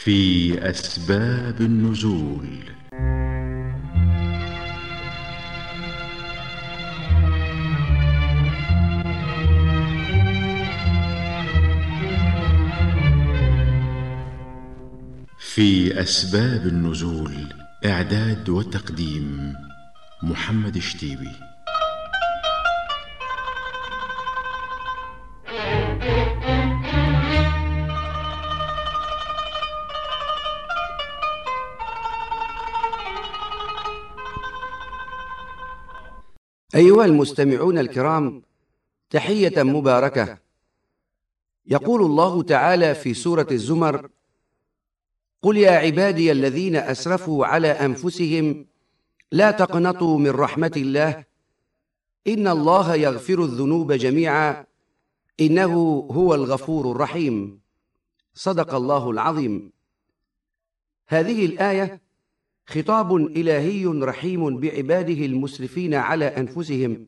في أسباب النزول. في أسباب النزول، إعداد وتقديم محمد الشتيبي. أيها المستمعون الكرام، تحية مباركة. يقول الله تعالى في سورة الزمر: قل يا عبادي الذين أسرفوا على أنفسهم لا تقنطوا من رحمة الله إن الله يغفر الذنوب جميعا إنه هو الغفور الرحيم. صدق الله العظيم. هذه الآية خطاب إلهي رحيم بعباده المسرفين على أنفسهم.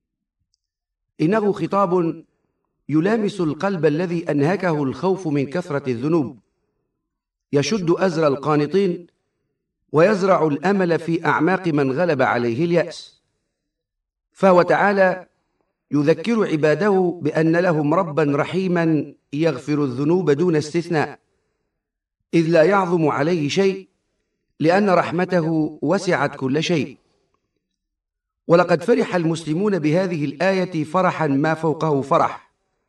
إنه خطاب يلامس القلب الذي أنهكه الخوف من كثرة الذنوب، يشد أزر القانطين ويزرع الأمل في أعماق من غلب عليه اليأس. فهو تعالى يذكر عباده بأن لهم ربا رحيما يغفر الذنوب دون استثناء، إذ لا يعظم عليه شيء لأن رحمته وسعت كل شيء. ولقد فرح المسلمون بهذه الآية فرحا ما فوقه فرح،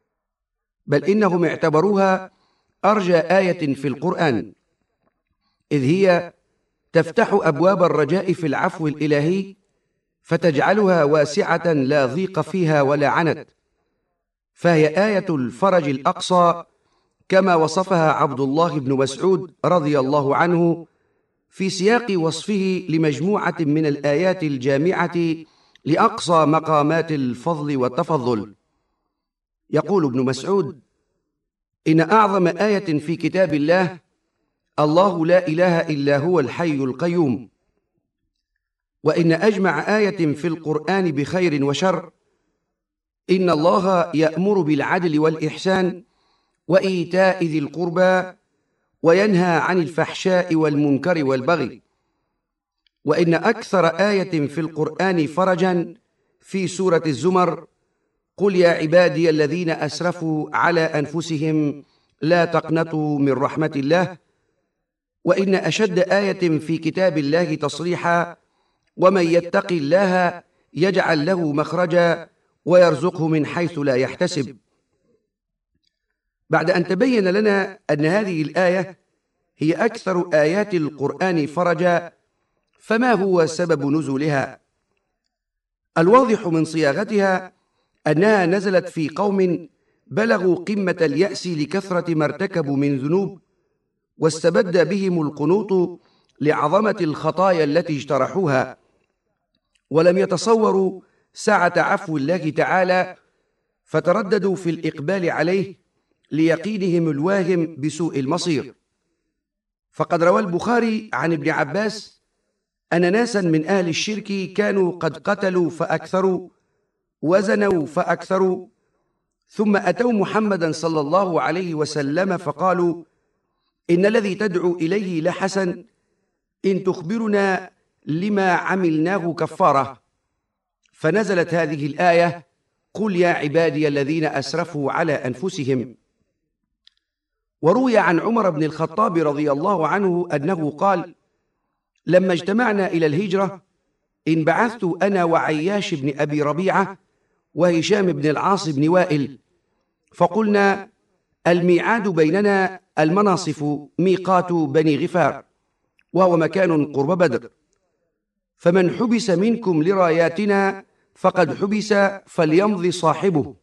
بل إنهم اعتبروها أرجى آية في القرآن، إذ هي تفتح أبواب الرجاء في العفو الإلهي فتجعلها واسعة لا ضيق فيها ولا عنت، فهي آية الفرج الأقصى كما وصفها عبد الله بن مسعود رضي الله عنه في سياق وصفه لمجموعة من الآيات الجامعة لأقصى مقامات الفضل والتفضل. يقول ابن مسعود: إن أعظم آية في كتاب الله الله لا إله إلا هو الحي القيوم، وإن أجمع آية في القرآن بخير وشر إن الله يأمر بالعدل والإحسان وإيتاء ذي القربى وينهى عن الفحشاء والمنكر والبغي، وإن أكثر آية في القرآن فرجا في سورة الزمر: قل يا عبادي الذين أسرفوا على أنفسهم لا تقنطوا من رحمة الله، وإن أشد آية في كتاب الله تصريحا: ومن يتق الله يجعل له مخرجا ويرزقه من حيث لا يحتسب. بعد أن تبين لنا أن هذه الآية هي أكثر آيات القرآن فرجا، فما هو سبب نزولها؟ الواضح من صياغتها أنها نزلت في قوم بلغوا قمة اليأس لكثرة ما ارتكبوا من ذنوب، واستبد بهم القنوط لعظمة الخطايا التي اجترحوها، ولم يتصوروا سعة عفو الله تعالى، فترددوا في الإقبال عليه ليقينهم الواهم بسوء المصير. فقد روى البخاري عن ابن عباس أن ناسا من أهل الشرك كانوا قد قتلوا فأكثروا وزنوا فأكثروا، ثم أتوا محمدا صلى الله عليه وسلم فقالوا: إن الذي تدعو إليه لحسن، إن تخبرنا لما عملناه كفارة. فنزلت هذه الآية: قل يا عبادي الذين أسرفوا على أنفسهم. وروي عن عمر بن الخطاب رضي الله عنه أنه قال: لما اجتمعنا إلى الهجرة انبعثت أنا وعياش بن أبي ربيعة وهشام بن العاص بن وائل، فقلنا: الميعاد بيننا المناصف ميقات بني غفار، وهو مكان قرب بدر، فمن حبس منكم لراياتنا فقد حبس فليمضي صاحبه.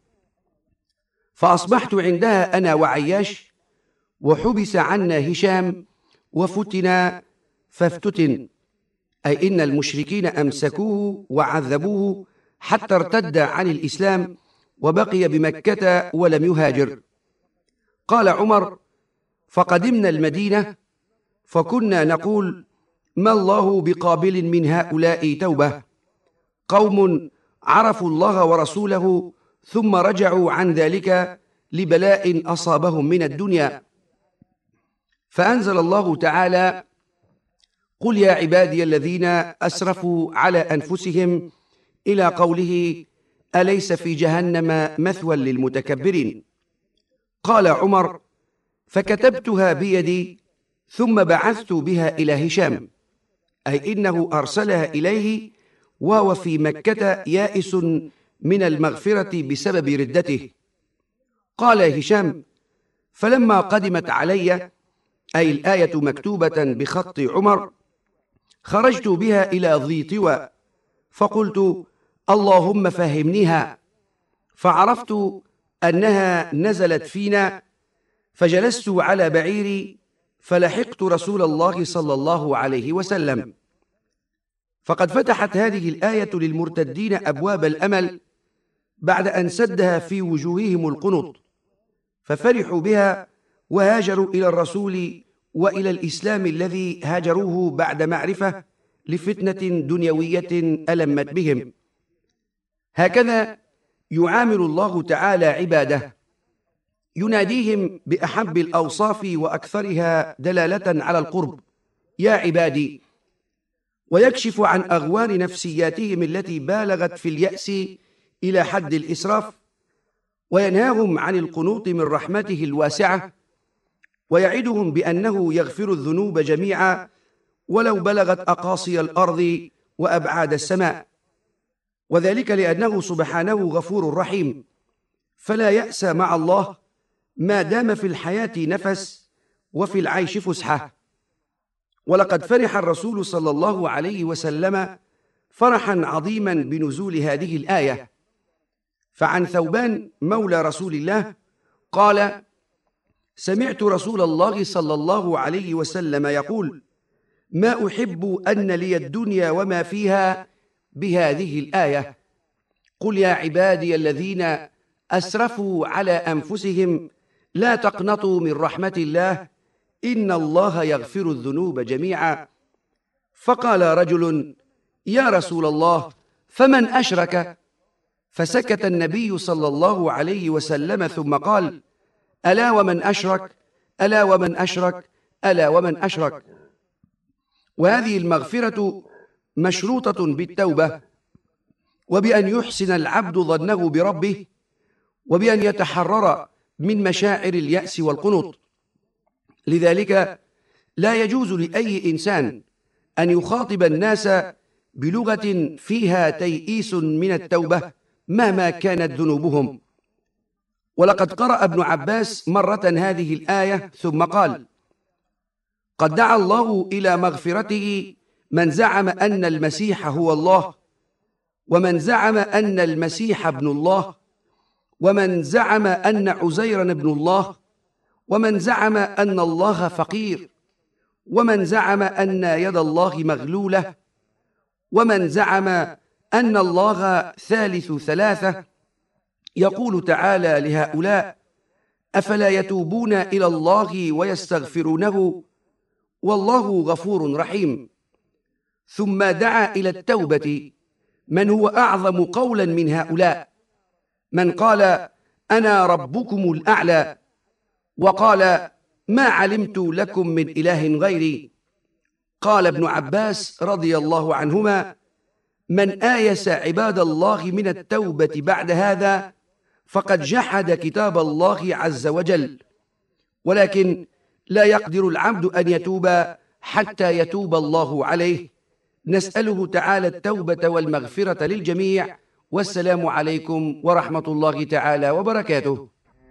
فأصبحت عندها أنا وعياش، وحبس عنا هشام وفتنا فافتتن، أي إن المشركين أمسكوه وعذبوه حتى ارتد عن الإسلام وبقي بمكة ولم يهاجر. قال عمر: فقدمنا المدينة فكنا نقول: ما الله بقابل من هؤلاء توبة، قوم عرفوا الله ورسوله ثم رجعوا عن ذلك لبلاء أصابهم من الدنيا. فأنزل الله تعالى: قل يا عبادي الذين أسرفوا على أنفسهم، إلى قوله: أليس في جهنم مثوى للمتكبرين؟ قال عمر: فكتبتها بيدي ثم بعثت بها إلى هشام، أي إنه أرسلها إليه وهو في مكة يائس من المغفرة بسبب ردته. قال هشام: فلما قدمت علي، أي الآية مكتوبة بخط عمر، خرجت بها إلى ذي طوى، فقلت: اللهم فهمنيها، فعرفت أنها نزلت فينا، فجلست على بعيري فلحقت رسول الله صلى الله عليه وسلم. فقد فتحت هذه الآية للمرتدين أبواب الأمل بعد أن سدها في وجوههم القنط، ففرحوا بها وهاجروا إلى الرسول وإلى الإسلام الذي هاجروه بعد معرفة لفتنة دنيوية ألمت بهم. هكذا يعامل الله تعالى عباده، يناديهم بأحب الأوصاف وأكثرها دلالة على القرب: يا عبادي، ويكشف عن أغوار نفسياتهم التي بالغت في اليأس إلى حد الإسراف، وينهاهم عن القنوط من رحمته الواسعة، ويعدهم بأنه يغفر الذنوب جميعا ولو بلغت أقاصي الأرض وأبعاد السماء، وذلك لأنه سبحانه غفور رحيم، فلا يأس مع الله ما دام في الحياة نفس وفي العيش فسحة. ولقد فرح الرسول صلى الله عليه وسلم فرحا عظيما بنزول هذه الآية. فعن ثوبان مولى رسول الله قال: سمعت رسول الله صلى الله عليه وسلم يقول: ما أحب أن لي الدنيا وما فيها بهذه الآية: قل يا عبادي الذين أسرفوا على أنفسهم لا تقنطوا من رحمة الله إن الله يغفر الذنوب جميعا. فقال رجل: يا رسول الله، فمن أشرك؟ فسكت النبي صلى الله عليه وسلم ثم قال: ألا ومن أشرك، ألا ومن أشرك، ألا ومن أشرك. وهذه المغفرة مشروطة بالتوبة، وبأن يحسن العبد ظنه بربه، وبأن يتحرر من مشاعر اليأس والقنوط. لذلك لا يجوز لأي إنسان أن يخاطب الناس بلغة فيها تيئيس من التوبة مهما كانت ذنوبهم. ولقد قرأ ابن عباس مرة هذه الآية ثم قال: قد دعا الله إلى مغفرته من زعم أن المسيح هو الله، ومن زعم أن المسيح ابن الله، ومن زعم أن عزيرا ابن الله، ومن زعم أن الله فقير، ومن زعم أن يد الله مغلولة، ومن زعم أن الله ثالث ثلاثة. يقول تعالى لهؤلاء: أفلا يتوبون إلى الله ويستغفرونه والله غفور رحيم. ثم دعا إلى التوبة من هو أعظم قولا من هؤلاء، من قال: أنا ربكم الأعلى، وقال: ما علمت لكم من إله غيري. قال ابن عباس رضي الله عنهما: من آيس عباد الله من التوبة بعد هذا فقد جحد كتاب الله عز وجل. ولكن لا يقدر العبد أن يتوب حتى يتوب الله عليه. نسأله تعالى التوبة والمغفرة للجميع، والسلام عليكم ورحمة الله تعالى وبركاته.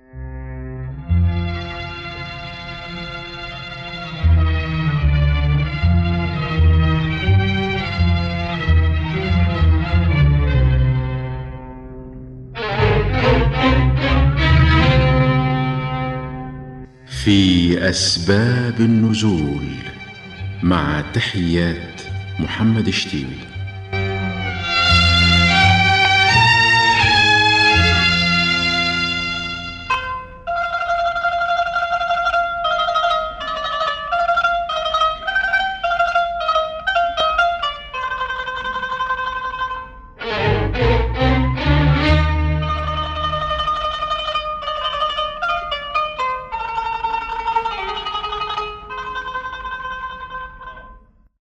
في أسباب النزول، مع تحيات محمد شتيبي.